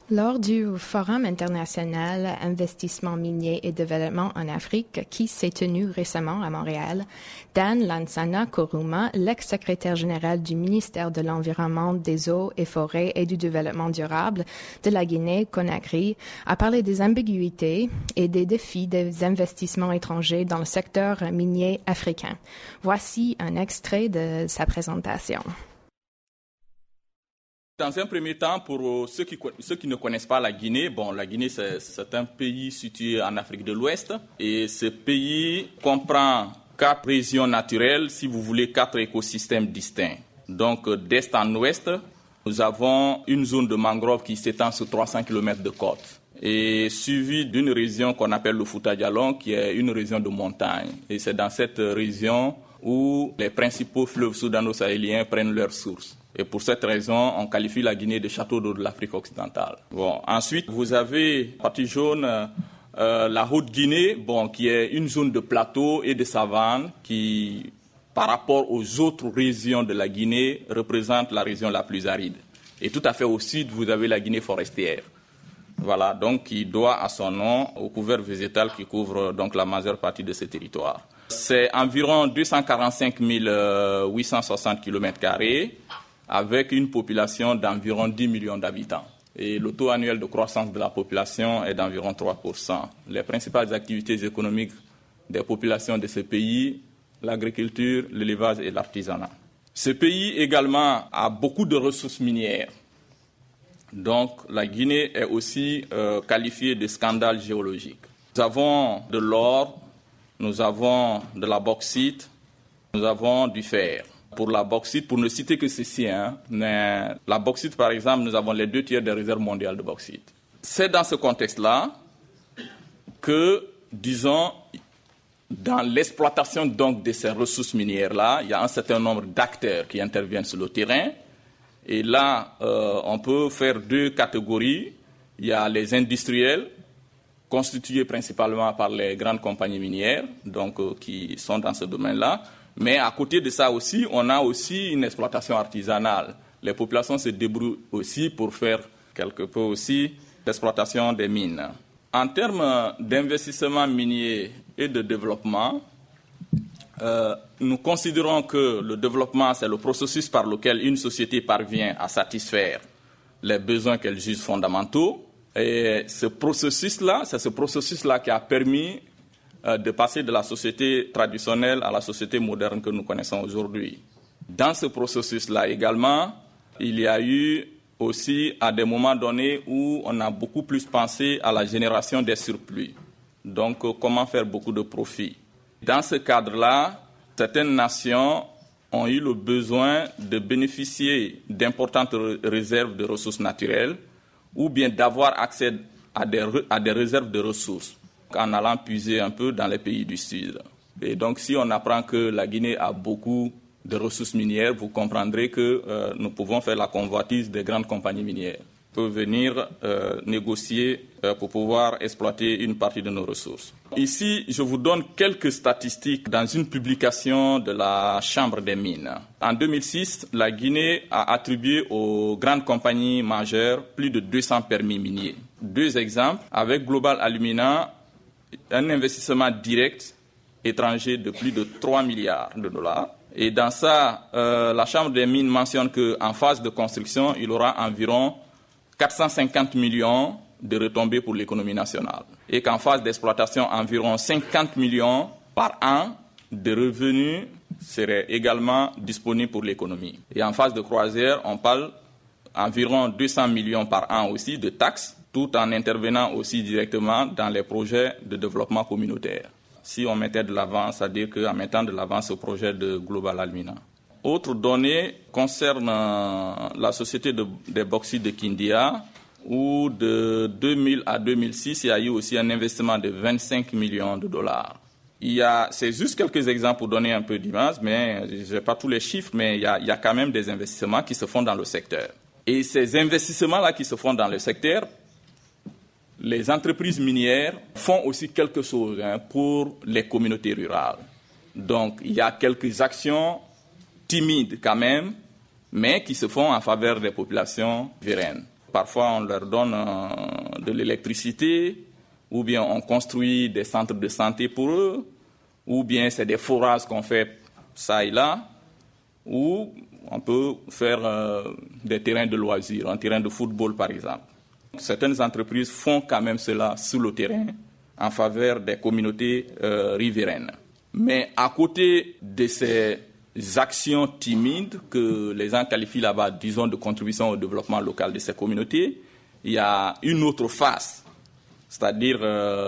Lors du Forum international Investissement minier et développement en Afrique qui s'est tenu récemment à Montréal, Dan Lansana Koruma, l'ex-secrétaire général du ministère de l'Environnement, des Eaux et Forêts et du Développement durable de la Guinée-Conakry, a parlé des ambiguïtés et des défis des investissements étrangers dans le secteur minier africain. Voici un extrait de sa présentation. Dans un premier temps, pour ceux qui ne connaissent pas la Guinée, la Guinée, c'est un pays situé en Afrique de l'Ouest. Et ce pays comprend 4 régions naturelles, si vous voulez, 4 écosystèmes distincts. Donc, d'est en ouest, nous avons une zone de mangrove qui s'étend sur 300 km de côte. Et suivi d'une région qu'on appelle le Fouta Djallon, qui est une région de montagne. Et c'est dans cette région où les principaux fleuves soudano-sahéliens prennent leurs sources. Et pour cette raison, on qualifie la Guinée de château d'eau de l'Afrique occidentale. Ensuite, vous avez, partie jaune, la Haute-Guinée, qui est une zone de plateau et de savane qui, par rapport aux autres régions de la Guinée, représente la région la plus aride. Et tout à fait au sud, vous avez la Guinée forestière. Voilà, donc qui doit à son nom au couvert végétal qui couvre donc la majeure partie de ce territoire. C'est environ 245 860 km², avec une population d'environ 10 millions d'habitants. Et le taux annuel de croissance de la population est d'environ 3%. Les principales activités économiques des populations de ce pays, l'agriculture, l'élevage et l'artisanat. Ce pays également a beaucoup de ressources minières. Donc la Guinée est aussi qualifiée de scandale géologique. Nous avons de l'or, nous avons de la bauxite, nous avons du fer. Pour la bauxite, pour ne citer que ceci, mais la bauxite, par exemple, nous avons les 2/3 des réserves mondiales de bauxite. C'est dans ce contexte-là que, disons, dans l'exploitation donc de ces ressources minières-là, il y a un certain nombre d'acteurs qui interviennent sur le terrain. Et là, on peut faire 2 catégories. Il y a les industriels, constitués principalement par les grandes compagnies minières, donc qui sont dans ce domaine-là. Mais à côté de ça aussi, on a aussi une exploitation artisanale. Les populations se débrouillent aussi pour faire quelque peu aussi l'exploitation des mines. En termes d'investissement minier et de développement, nous considérons que le développement, c'est le processus par lequel une société parvient à satisfaire les besoins qu'elle juge fondamentaux. Et ce processus-là, c'est ce processus-là qui a permis de passer de la société traditionnelle à la société moderne que nous connaissons aujourd'hui. Dans ce processus-là également, il y a eu aussi à des moments donnés où on a beaucoup plus pensé à la génération des surplus. Donc, comment faire beaucoup de profits. Dans ce cadre-là, certaines nations ont eu le besoin de bénéficier d'importantes réserves de ressources naturelles ou bien d'avoir accès à des réserves de ressources en allant puiser un peu dans les pays du Sud. Et donc, si on apprend que la Guinée a beaucoup de ressources minières, vous comprendrez que nous pouvons faire la convoitise des grandes compagnies minières. On peut venir négocier pour pouvoir exploiter une partie de nos ressources. Ici, je vous donne quelques statistiques dans une publication de la Chambre des mines. En 2006, la Guinée a attribué aux grandes compagnies majeures plus de 200 permis miniers. 2 exemples, avec Global Alumina, un investissement direct étranger de plus de 3 milliards de dollars. Et dans ça, la Chambre des mines mentionne qu'en phase de construction, il y aura environ 450 millions de retombées pour l'économie nationale. Et qu'en phase d'exploitation, environ 50 millions par an de revenus seraient également disponibles pour l'économie. Et en phase de croisière, on parle environ 200 millions par an aussi de taxes, tout en intervenant aussi directement dans les projets de développement communautaire. Si on mettait de l'avant, c'est-à-dire qu'en mettant de l'avant ce projet de Global Alumina. Autre donnée concerne la société des bauxites de Kindia, où de 2000 à 2006, il y a eu aussi un investissement de 25 millions de dollars. C'est juste quelques exemples pour donner un peu d'image, mais je n'ai pas tous les chiffres, mais il y a quand même des investissements qui se font dans le secteur. Et ces investissements-là qui se font dans le secteur, les entreprises minières font aussi quelque chose pour les communautés rurales. Donc, il y a quelques actions timides quand même, mais qui se font en faveur des populations véraines. parfois on leur donne de l'électricité, ou bien on construit des centres de santé pour eux, ou bien c'est des forages qu'on fait ça et là, ou on peut faire des terrains de loisirs, un terrain de football par exemple. Certaines entreprises font quand même cela sur le terrain en faveur des communautés riveraines. Mais à côté de ces actions timides que les gens qualifient là-bas, disons, de contribution au développement local de ces communautés, il y a une autre face, c'est-à-dire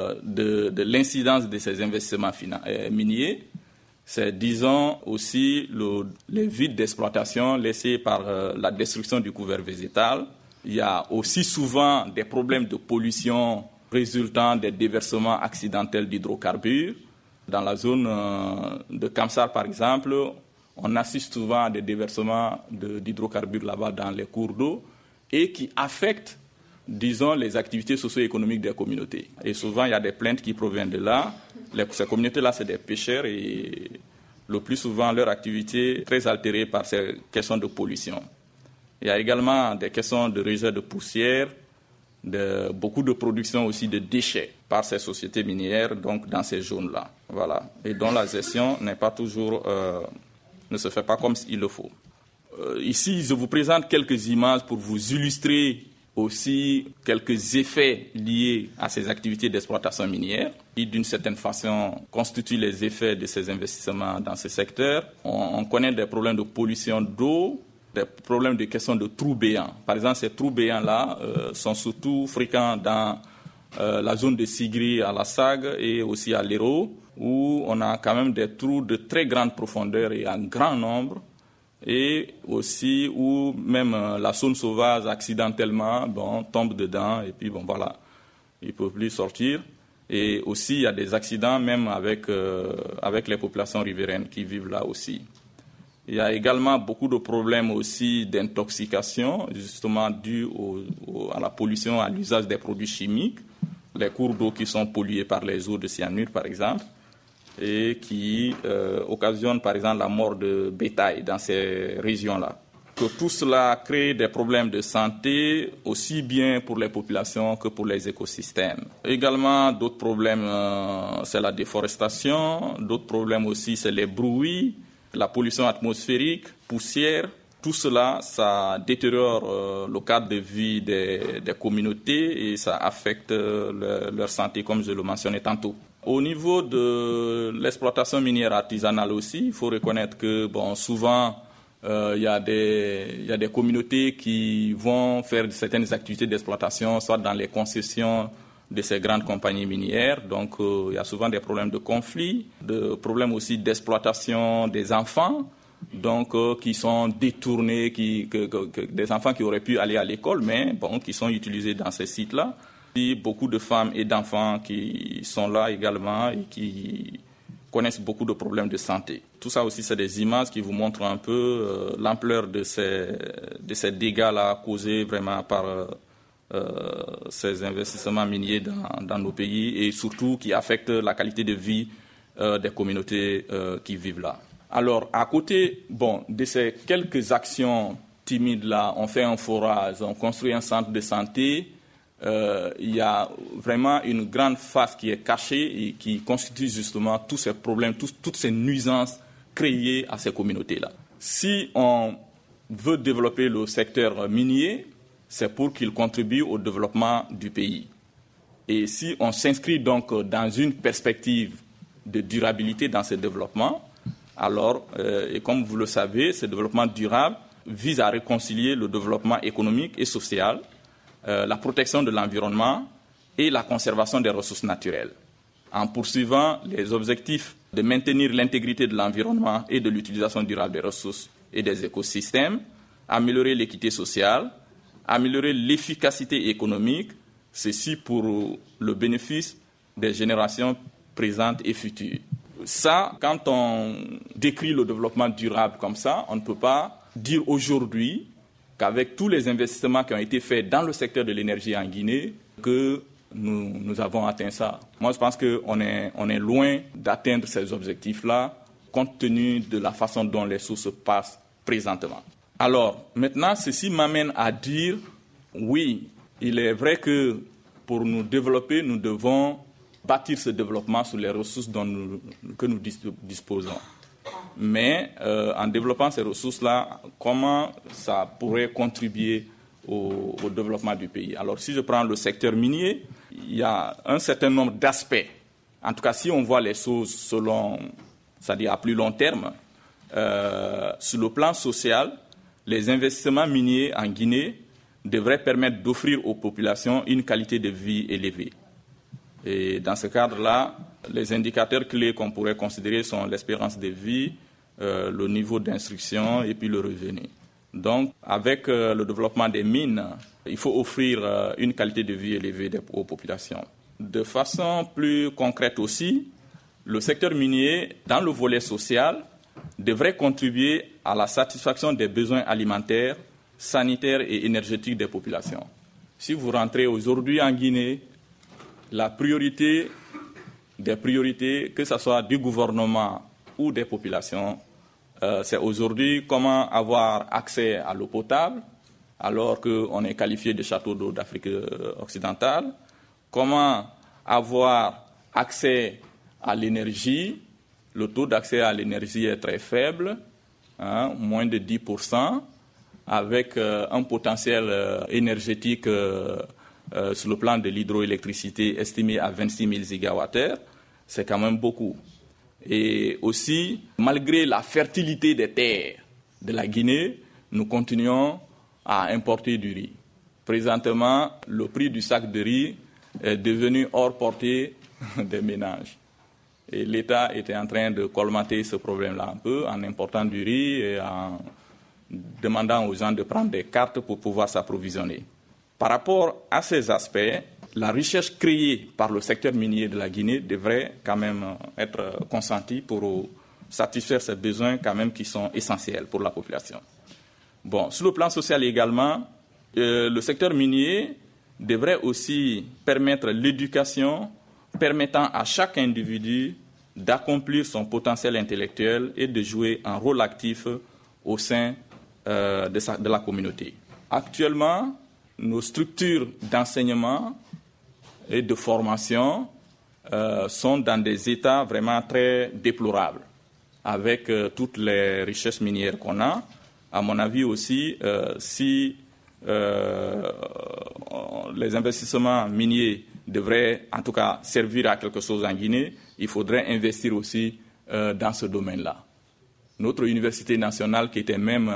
de l'incidence de ces investissements miniers. C'est, disons, aussi les vides d'exploitation laissés par la destruction du couvert végétal. Il y a aussi souvent des problèmes de pollution résultant des déversements accidentels d'hydrocarbures. Dans la zone de Kamsar, par exemple, on assiste souvent à des déversements d'hydrocarbures là-bas dans les cours d'eau et qui affectent, disons, les activités socio-économiques des communautés. Et souvent, il y a des plaintes qui proviennent de là. Ces communautés-là, c'est des pêcheurs et le plus souvent, leur activité est très altérée par ces questions de pollution. Il y a également des questions de rejet de poussière, beaucoup de production aussi de déchets par ces sociétés minières, donc dans ces zones-là. Voilà. Et dont la gestion n'est pas toujours, ne se fait pas comme il le faut. Ici, je vous présente quelques images pour vous illustrer aussi quelques effets liés à ces activités d'exploitation minière, qui d'une certaine façon constituent les effets de ces investissements dans ce secteur. On connaît des problèmes de pollution d'eau, des problèmes de questions de trous béants. Par exemple, ces trous béants-là sont surtout fréquents dans la zone de Sigri à la Sague et aussi à l'Hérault, où on a quand même des trous de très grande profondeur et en grand nombre, et aussi où même la faune sauvage accidentellement tombe dedans et puis voilà, ils ne peuvent plus sortir. Et aussi il y a des accidents même avec les populations riveraines qui vivent là aussi. Il y a également beaucoup de problèmes aussi d'intoxication, justement dus à la pollution, à l'usage des produits chimiques, les cours d'eau qui sont pollués par les eaux de cyanure par exemple, et qui occasionnent par exemple la mort de bétail dans ces régions-là. Que tout cela crée des problèmes de santé aussi bien pour les populations que pour les écosystèmes. Également, d'autres problèmes, c'est la déforestation, d'autres problèmes aussi, c'est les bruits, la pollution atmosphérique, poussière. Tout cela, ça détériore le cadre de vie des communautés et ça affecte leur santé, comme je le mentionnais tantôt. Au niveau de l'exploitation minière artisanale aussi, il faut reconnaître que souvent, il y a des communautés qui vont faire certaines activités d'exploitation, soit dans les concessions de ces grandes compagnies minières. Donc, il y a souvent des problèmes de conflit, des problèmes aussi d'exploitation des enfants, donc qui sont détournés, des enfants qui auraient pu aller à l'école, mais qui sont utilisés dans ces sites-là. Et beaucoup de femmes et d'enfants qui sont là également et qui connaissent beaucoup de problèmes de santé. Tout ça aussi, c'est des images qui vous montrent un peu l'ampleur de ces dégâts-là causés vraiment par ces investissements miniers dans nos pays et surtout qui affectent la qualité de vie des communautés qui vivent là. Alors, à côté de ces quelques actions timides-là, on fait un forage, on construit un centre de santé, il y a vraiment une grande face qui est cachée et qui constitue justement tous ces problèmes, toutes ces nuisances créées à ces communautés-là. Si on veut développer le secteur minier, c'est pour qu'il contribue au développement du pays. Et si on s'inscrit donc dans une perspective de durabilité dans ce développement, alors, et comme vous le savez, ce développement durable vise à réconcilier le développement économique et social, la protection de l'environnement et la conservation des ressources naturelles, en poursuivant les objectifs de maintenir l'intégrité de l'environnement et de l'utilisation durable des ressources et des écosystèmes, améliorer l'équité sociale, améliorer l'efficacité économique, ceci pour le bénéfice des générations présentes et futures. Ça, quand on décrit le développement durable comme ça, on ne peut pas dire aujourd'hui qu'avec tous les investissements qui ont été faits dans le secteur de l'énergie en Guinée, que nous avons atteint ça. Moi, je pense qu'on est loin d'atteindre ces objectifs-là, compte tenu de la façon dont les choses se passent présentement. Alors, maintenant, ceci m'amène à dire Oui, il est vrai que pour nous développer, nous devons bâtir ce développement sur les ressources que nous disposons. Mais en développant ces ressources-là, comment ça pourrait contribuer au développement du pays? Alors si je prends le secteur minier, il y a un certain nombre d'aspects. En tout cas, si on voit les choses selon, c'est-à-dire à plus long terme, sur le plan social, les investissements miniers en Guinée devraient permettre d'offrir aux populations une qualité de vie élevée. Et dans ce cadre-là, les indicateurs clés qu'on pourrait considérer sont l'espérance de vie, le niveau d'instruction et puis le revenu. Donc, avec le développement des mines, il faut offrir une qualité de vie élevée aux populations. De façon plus concrète aussi, le secteur minier, dans le volet social, devrait contribuer à la satisfaction des besoins alimentaires, sanitaires et énergétiques des populations. Si vous rentrez aujourd'hui en Guinée, la priorité des priorités, que ce soit du gouvernement ou des populations, c'est aujourd'hui comment avoir accès à l'eau potable, alors qu'on est qualifié de château d'eau d'Afrique occidentale, comment avoir accès à l'énergie. Le taux d'accès à l'énergie est très faible, moins de 10%, avec un potentiel énergétique sur le plan de l'hydroélectricité estimé à 26 000 gigawattheures. C'est quand même beaucoup. Et aussi, malgré la fertilité des terres de la Guinée, nous continuons à importer du riz. Présentement, le prix du sac de riz est devenu hors portée des ménages. Et l'État était en train de colmater ce problème-là un peu en important du riz et en demandant aux gens de prendre des cartes pour pouvoir s'approvisionner. Par rapport à ces aspects, la recherche créée par le secteur minier de la Guinée devrait quand même être consentie pour satisfaire ces besoins quand même qui sont essentiels pour la population. Bon, sur le plan social également, le secteur minier devrait aussi permettre l'éducation permettant à chaque individu d'accomplir son potentiel intellectuel et de jouer un rôle actif au sein de la communauté. Actuellement, nos structures d'enseignement et de formation sont dans des états vraiment très déplorables, avec toutes les richesses minières qu'on a. À mon avis aussi, si les investissements miniers devraient en tout cas servir à quelque chose en Guinée, il faudrait investir aussi dans ce domaine-là. Notre université nationale, qui était même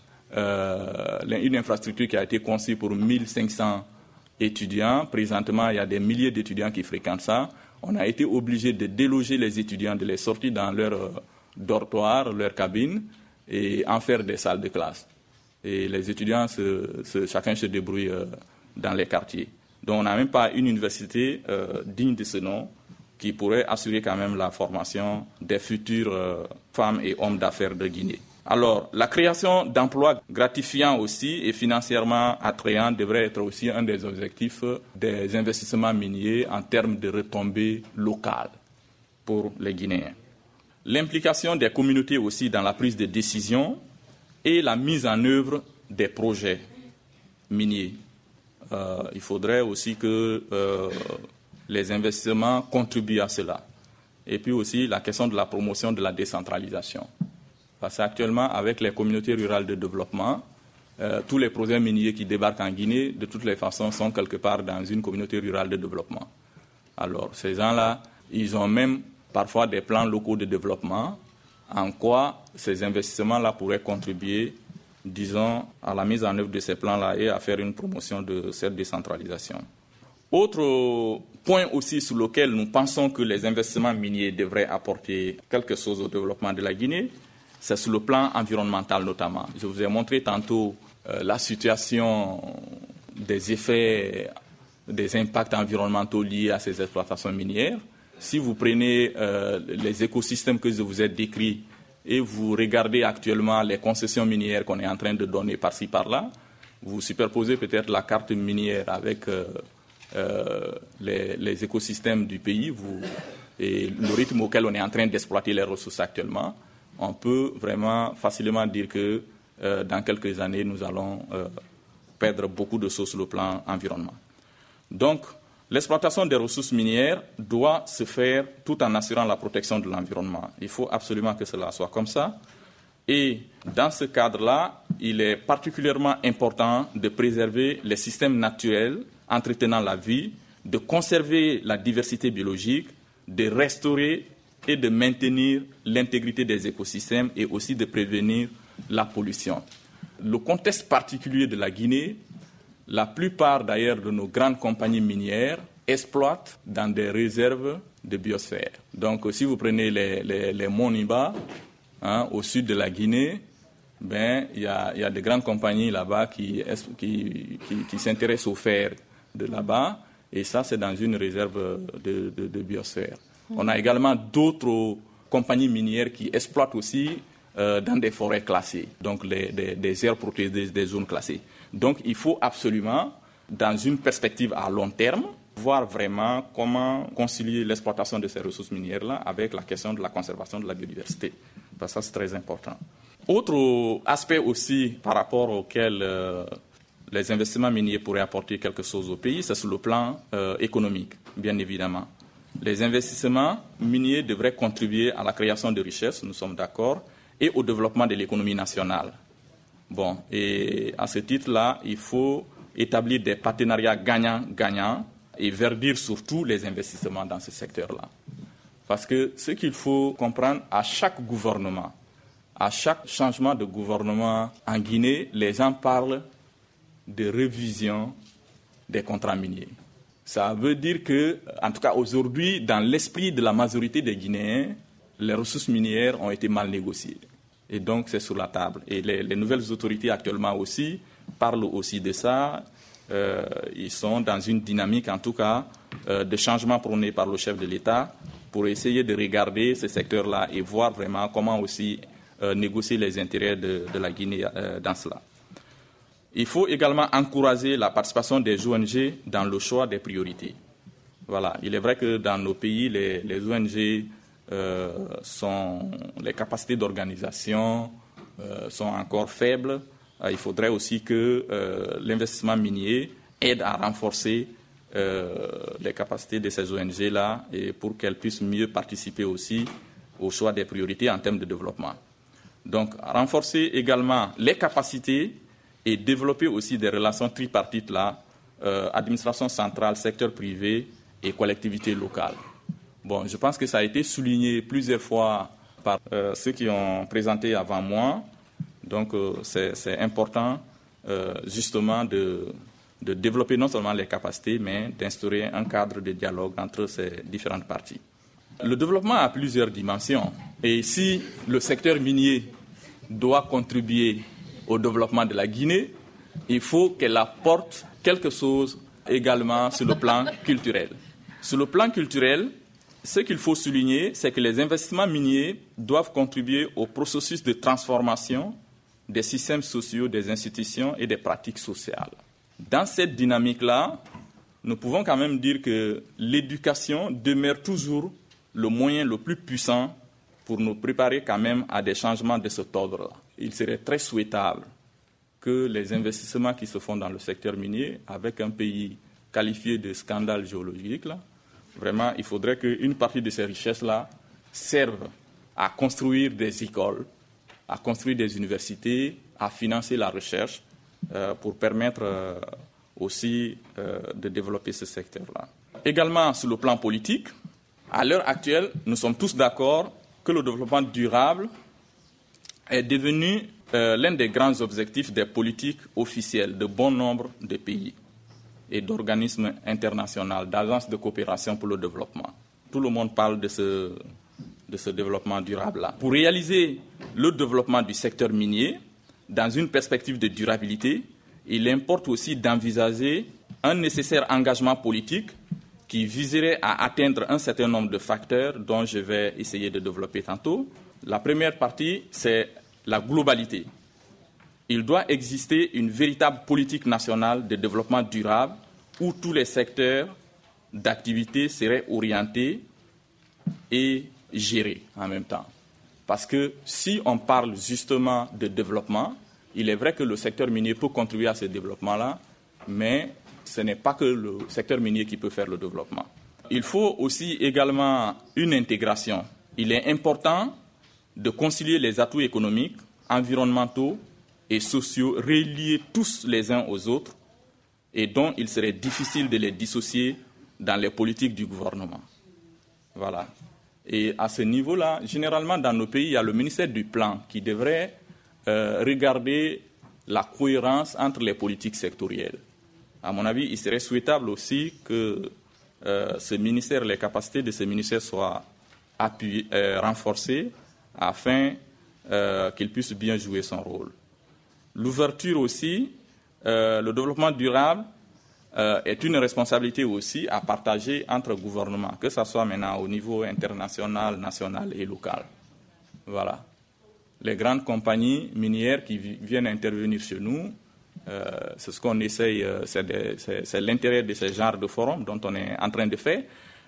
une infrastructure qui a été conçue pour 1500 étudiants, présentement il y a des milliers d'étudiants qui fréquentent ça. On a été obligé de déloger les étudiants, de les sortir dans leur dortoir, leur cabine, et en faire des salles de classe. Et les étudiants, chacun se débrouille dans les quartiers. Donc on n'a même pas une université digne de ce nom qui pourrait assurer quand même la formation des futures femmes et hommes d'affaires de Guinée. Alors, la création d'emplois gratifiants aussi et financièrement attrayants devrait être aussi un des objectifs des investissements miniers en termes de retombées locales pour les Guinéens. L'implication des communautés aussi dans la prise de décision et la mise en œuvre des projets miniers. Il faudrait aussi que les investissements contribuent à cela. Et puis aussi la question de la promotion de la décentralisation. Parce qu'actuellement, avec les communautés rurales de développement, tous les projets miniers qui débarquent en Guinée, de toutes les façons, sont quelque part dans une communauté rurale de développement. Alors, ces gens-là, ils ont même parfois des plans locaux de développement. En quoi ces investissements-là pourraient contribuer, disons, à la mise en œuvre de ces plans-là et à faire une promotion de cette décentralisation. Autre point aussi sur lequel nous pensons que les investissements miniers devraient apporter quelque chose au développement de la Guinée, c'est sur le plan environnemental notamment. Je vous ai montré tantôt la situation des effets, des impacts environnementaux liés à ces exploitations minières. Si vous prenez les écosystèmes que je vous ai décrits et vous regardez actuellement les concessions minières qu'on est en train de donner par-ci par-là, vous superposez peut-être la carte minière avec les écosystèmes du pays et le rythme auquel on est en train d'exploiter les ressources actuellement, on peut vraiment facilement dire que dans quelques années, nous allons perdre beaucoup de choses sur le plan environnement. Donc, l'exploitation des ressources minières doit se faire tout en assurant la protection de l'environnement. Il faut absolument que cela soit comme ça. Et dans ce cadre-là, il est particulièrement important de préserver les systèmes naturels entretenant la vie, de conserver la diversité biologique, de restaurer et de maintenir l'intégrité des écosystèmes et aussi de prévenir la pollution. Le contexte particulier de la Guinée, la plupart d'ailleurs de nos grandes compagnies minières exploitent dans des réserves de biosphère. Donc si vous prenez les monts Niba, au sud de la Guinée, il y a de grandes compagnies là-bas qui s'intéressent au fer de là-bas, et ça c'est dans une réserve de biosphère. On a également d'autres compagnies minières qui exploitent aussi dans des forêts classées, donc des aires protégées, des zones classées. Donc il faut absolument, dans une perspective à long terme, voir vraiment comment concilier l'exploitation de ces ressources minières-là avec la question de la conservation de la biodiversité. Parce que ça, c'est très important. Autre aspect aussi par rapport auquel les investissements miniers pourraient apporter quelque chose au pays, c'est sur le plan économique, bien évidemment. Les investissements miniers devraient contribuer à la création de richesses, nous sommes d'accord, et au développement de l'économie nationale. Bon, et à ce titre-là, il faut établir des partenariats gagnants-gagnants et verdir surtout les investissements dans ce secteur-là. Parce que ce qu'il faut comprendre, à chaque gouvernement, à chaque changement de gouvernement en Guinée, les gens parlent de révision des contrats miniers. Ça veut dire que, en tout cas aujourd'hui, dans l'esprit de la majorité des Guinéens, les ressources minières ont été mal négociées. Et donc c'est sur la table. Et les nouvelles autorités actuellement aussi parlent aussi de ça. Ils sont dans une dynamique, en tout cas, de changement prôné par le chef de l'État pour essayer de regarder ce secteur-là et voir vraiment comment aussi négocier les intérêts de la Guinée dans cela. Il faut également encourager la participation des ONG dans le choix des priorités. Voilà. Il est vrai que dans nos pays, les ONG les capacités d'organisation sont encore faibles. Il faudrait aussi que l'investissement minier aide à renforcer les capacités de ces ONG-là et pour qu'elles puissent mieux participer aussi au choix des priorités en termes de développement. Donc, renforcer également les capacités et développer aussi des relations tripartites là, administration centrale, secteur privé et collectivités locales. Bon, je pense que ça a été souligné plusieurs fois par ceux qui ont présenté avant moi. Donc, c'est important justement de développer non seulement les capacités, mais d'instaurer un cadre de dialogue entre ces différentes parties. Le développement a plusieurs dimensions. Et si le secteur minier doit contribuer au développement de la Guinée, il faut qu'elle apporte quelque chose également sur le plan culturel. Sur le plan culturel, ce qu'il faut souligner, c'est que les investissements miniers doivent contribuer au processus de transformation des systèmes sociaux, des institutions et des pratiques sociales. Dans cette dynamique-là, nous pouvons quand même dire que l'éducation demeure toujours le moyen le plus puissant pour nous préparer quand même à des changements de cet ordre-là. Il serait très souhaitable que les investissements qui se font dans le secteur minier, avec un pays qualifié de scandale géologique, là, vraiment, il faudrait qu'une partie de ces richesses-là serve à construire des écoles, à construire des universités, à financer la recherche pour permettre aussi de développer ce secteur-là. Également, sur le plan politique, à l'heure actuelle, nous sommes tous d'accord que le développement durable est devenu l'un des grands objectifs des politiques officielles de bon nombre de pays et d'organismes internationaux, d'agences de coopération pour le développement. Tout le monde parle de ce développement durable-là. Pour réaliser le développement du secteur minier, dans une perspective de durabilité, il importe aussi d'envisager un nécessaire engagement politique qui viserait à atteindre un certain nombre de facteurs dont je vais essayer de développer tantôt. La première partie, c'est la globalité. Il doit exister une véritable politique nationale de développement durable où tous les secteurs d'activité seraient orientés et gérés en même temps. Parce que si on parle justement de développement, il est vrai que le secteur minier peut contribuer à ce développement-là, mais ce n'est pas que le secteur minier qui peut faire le développement. Il faut aussi également une intégration. Il est important de concilier les atouts économiques, environnementaux et sociaux reliés tous les uns aux autres et dont il serait difficile de les dissocier dans les politiques du gouvernement. Voilà. Et à ce niveau-là, généralement dans nos pays, il y a le ministère du Plan qui devrait regarder la cohérence entre les politiques sectorielles. À mon avis, il serait souhaitable aussi que ce ministère, les capacités de ce ministère soient renforcées afin qu'il puisse bien jouer son rôle. L'ouverture aussi, le développement durable est une responsabilité aussi à partager entre gouvernements, que ce soit maintenant au niveau international, national et local. Voilà. Les grandes compagnies minières qui viennent intervenir chez nous, c'est ce qu'on essaye, c'est l'intérêt de ce genre de forum dont on est en train de faire.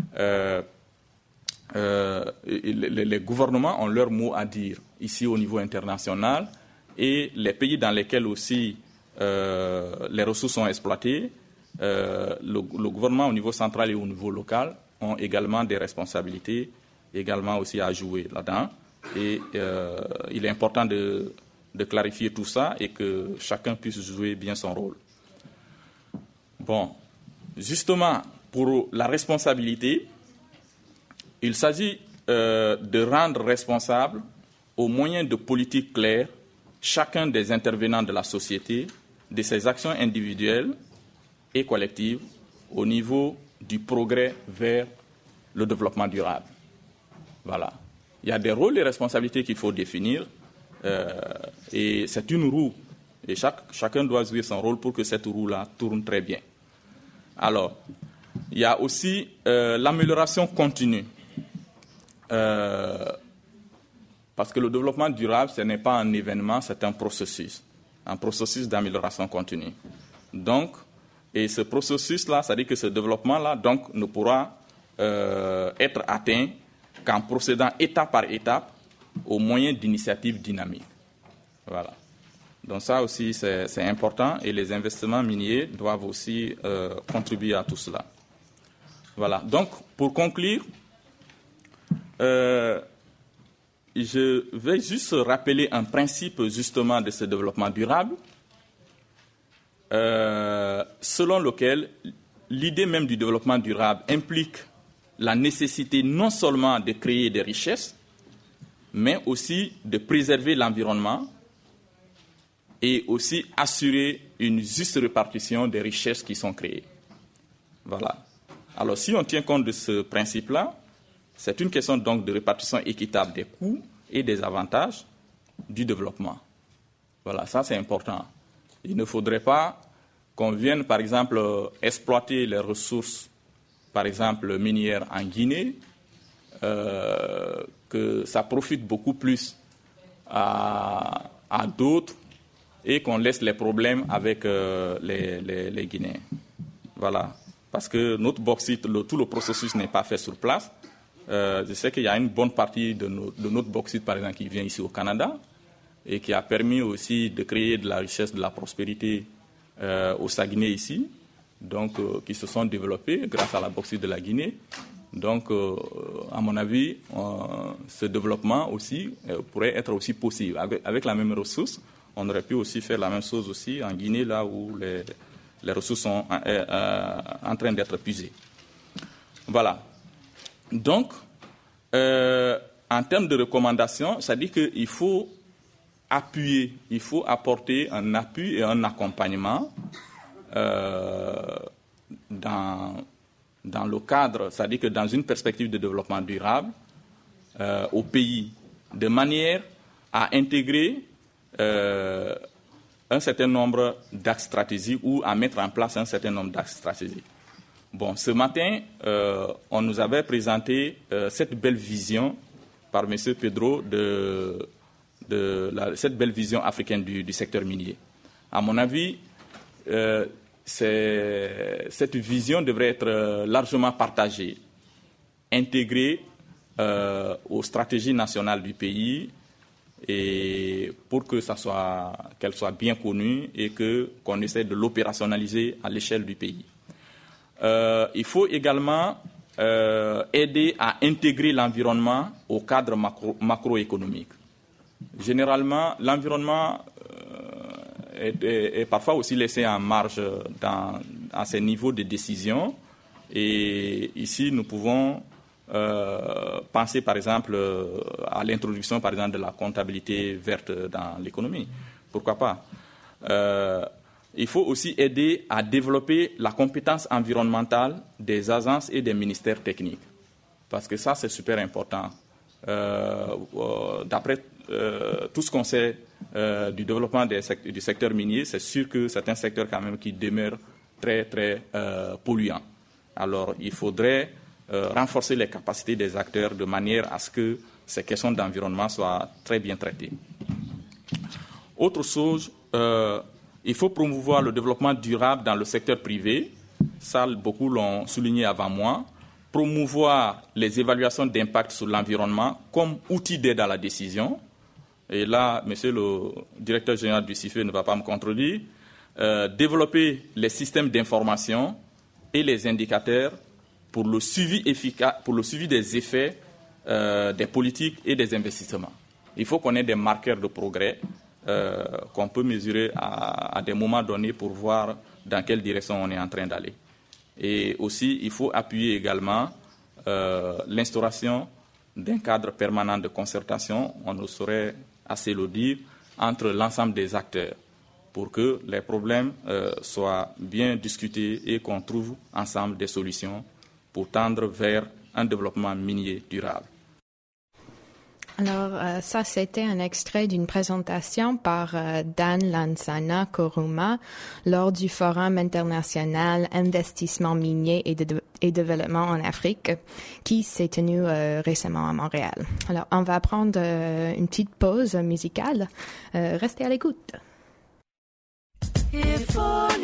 Les gouvernements ont leur mot à dire ici au niveau international et les pays dans lesquels aussi les ressources sont exploitées, le gouvernement au niveau central et au niveau local ont également des responsabilités également aussi à jouer là-dedans. Et il est important de clarifier tout ça et que chacun puisse jouer bien son rôle. Bon, justement, pour la responsabilité, il s'agit de rendre responsable, au moyen de politiques claires, chacun des intervenants de la société de ses actions individuelles et collectives au niveau du progrès vers le développement durable. Voilà. Il y a des rôles et responsabilités qu'il faut définir et c'est une roue. Et chacun doit jouer son rôle pour que cette roue-là tourne très bien. Alors, il y a aussi l'amélioration continue. Parce que le développement durable, ce n'est pas un événement, c'est un processus d'amélioration continue. Donc, et ce processus-là, ça dit que ce développement-là donc, ne pourra être atteint qu'en procédant étape par étape au moyen d'initiatives dynamiques. Voilà. Donc ça aussi, c'est important et les investissements miniers doivent aussi contribuer à tout cela. Voilà. Donc, pour conclure, je vais juste rappeler un principe justement de ce développement durable, selon lequel l'idée même du développement durable implique la nécessité non seulement de créer des richesses, mais aussi de préserver l'environnement et aussi assurer une juste répartition des richesses qui sont créées. Voilà. Alors, si on tient compte de ce principe-là, c'est une question donc de répartition équitable des coûts et des avantages du développement. Voilà, ça c'est important. Il ne faudrait pas qu'on vienne, par exemple, exploiter les ressources, par exemple, minières en Guinée, que ça profite beaucoup plus à d'autres et qu'on laisse les problèmes avec les Guinéens. Voilà. Parce que notre bauxite, tout le processus n'est pas fait sur place. Je sais qu'il y a une bonne partie de notre bauxite, par exemple, qui vient ici au Canada et qui a permis aussi de créer de la richesse, de la prospérité au Saguenay ici, donc qui se sont développés grâce à la bauxite de la Guinée. Donc, à mon avis, ce développement aussi pourrait être aussi possible. Avec la même ressource, on aurait pu aussi faire la même chose aussi en Guinée, là où les ressources sont en train d'être puisées. Voilà. Donc, en termes de recommandations, ça dit qu'il faut appuyer, il faut apporter un appui et un accompagnement dans le cadre, c'est-à-dire que dans une perspective de développement durable au pays, de manière à intégrer un certain nombre d'axes stratégiques ou à mettre en place un certain nombre d'axes stratégiques. Bon, ce matin, on nous avait présenté cette belle vision par M. Pedro cette belle vision africaine du secteur minier. À mon avis, cette vision devrait être largement partagée, intégrée aux stratégies nationales du pays et pour que qu'elle soit bien connue et qu'on essaie de l'opérationnaliser à l'échelle du pays. Il faut également aider à intégrer l'environnement au cadre macroéconomique. Généralement, l'environnement est parfois aussi laissé en marge à ces niveaux de décision. Et ici, nous pouvons penser, par exemple, à l'introduction, par exemple, de la comptabilité verte dans l'économie. Pourquoi pas? Il faut aussi aider à développer la compétence environnementale des agences et des ministères techniques. Parce que ça, c'est super important. D'après tout ce qu'on sait du développement du secteur minier, c'est sûr que c'est un secteur quand même qui demeure très, très polluant. Alors, il faudrait renforcer les capacités des acteurs de manière à ce que ces questions d'environnement soient très bien traitées. Autre chose, il faut promouvoir le développement durable dans le secteur privé. Ça, beaucoup l'ont souligné avant moi. Promouvoir les évaluations d'impact sur l'environnement comme outil d'aide à la décision. Et là, monsieur le directeur général du CIFE ne va pas me contredire. Développer les systèmes d'information et les indicateurs pour le suivi efficace, pour le suivi des effets des politiques et des investissements. Il faut qu'on ait des marqueurs de progrès qu'on peut mesurer à des moments donnés pour voir dans quelle direction on est en train d'aller. Et aussi, il faut appuyer également l'instauration d'un cadre permanent de concertation, on ne saurait assez le dire, entre l'ensemble des acteurs pour que les problèmes soient bien discutés et qu'on trouve ensemble des solutions pour tendre vers un développement minier durable. Alors, ça, c'était un extrait d'une présentation par Dan Lansana Koruma lors du Forum international Investissement minier et développement en Afrique qui s'est tenu récemment à Montréal. Alors, on va prendre une petite pause musicale. Restez à l'écoute.